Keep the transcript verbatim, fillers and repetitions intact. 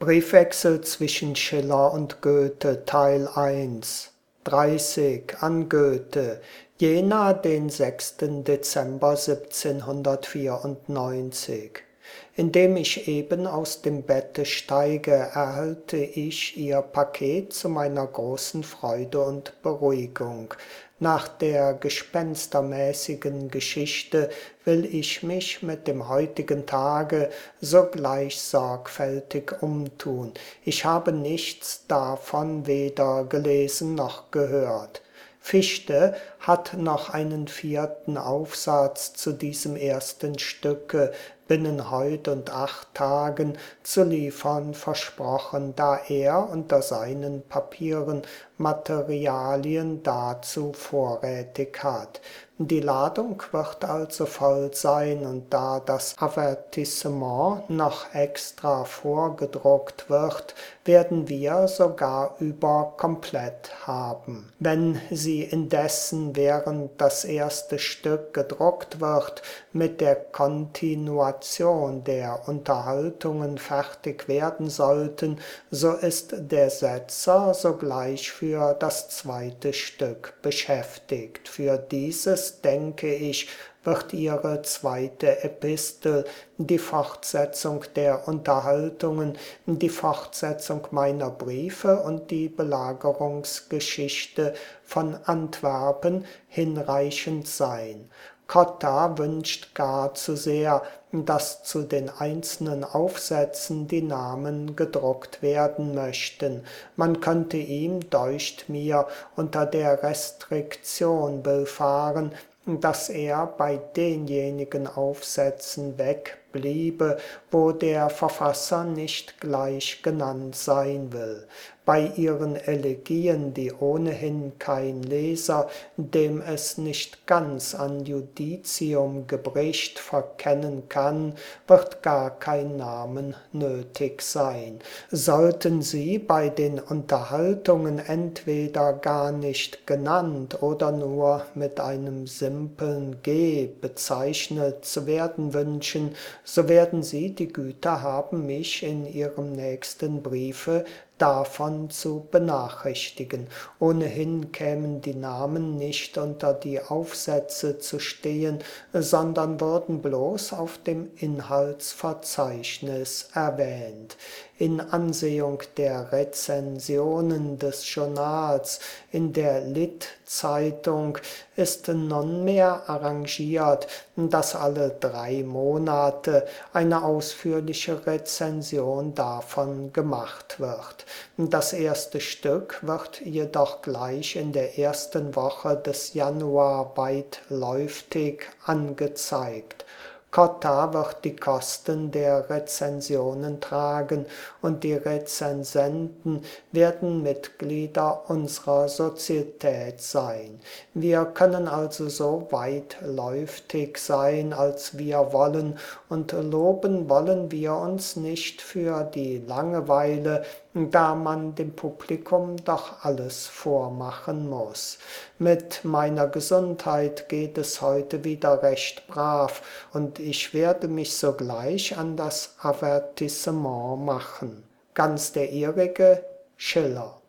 Briefwechsel zwischen Schiller und Goethe, Teil eins. dreißig an Goethe, Jena, den sechsten Dezember siebzehnhundertvierundneunzig. Indem ich eben aus dem Bette steige, erhalte ich Ihr Paket zu meiner großen Freude und Beruhigung. Nach der gespenstermäßigen Geschichte will ich mich mit dem heutigen Tage sogleich sorgfältig umtun. Ich habe nichts davon weder gelesen noch gehört. Fichte hat noch einen vierten Aufsatz zu diesem ersten Stücke binnen heut und acht Tagen zu liefern versprochen, da er unter seinen Papieren Materialien dazu vorrätig hat. Die Ladung wird also voll sein, und da das Avertissement noch extra vorgedruckt wird, werden wir sogar überkomplett haben. Wenn Sie indessen, während das erste Stück gedruckt wird, mit der Kontinuation der Unterhaltungen fertig werden sollten, so ist der Setzer sogleich für das zweite Stück beschäftigt. Für dieses, denke ich, wird Ihre zweite Epistel, die Fortsetzung der Unterhaltungen, die Fortsetzung meiner Briefe und die Belagerungsgeschichte von Antwerpen hinreichend sein. Cotta wünscht gar zu sehr, dass zu den einzelnen Aufsätzen die Namen gedruckt werden möchten. Man könnte ihm, deucht mir, unter der Restriktion willfahren, dass er bei denjenigen Aufsätzen wegbliebe, wo der Verfasser nicht gleich genannt sein will. Bei ihren Elegien, die ohnehin kein Leser, dem es nicht ganz an Judicium gebricht, verkennen kann, wird gar kein Namen nötig sein. Sollten sie bei den Unterhaltungen entweder gar nicht genannt oder nur mit einem simpeln G bezeichnet zu werden wünschen, so werden sie die Güte haben, mich in ihrem nächsten Briefe davon zu benachrichtigen. Ohnehin kämen die Namen nicht unter die Aufsätze zu stehen, sondern würden bloß auf dem Inhaltsverzeichnis erwähnt. In Ansehung der Rezensionen des Journals in der Lit-Zeitung ist nunmehr arrangiert, dass alle drei Monate eine ausführliche Rezension davon gemacht wird. Das erste Stück wird jedoch gleich in der ersten Woche des Januar weitläuftig angezeigt. Cotta wird die Kosten der Rezensionen tragen, und die Rezensenten werden Mitglieder unserer Sozietät sein. Wir können also so weitläuftig sein, als wir wollen, und loben wollen wir uns nicht für die Langeweile, da man dem Publikum doch alles vormachen muss. Mit meiner Gesundheit geht es heute wieder recht brav, und ich werde mich sogleich an das Avertissement machen. Ganz der Ihrige, Schiller.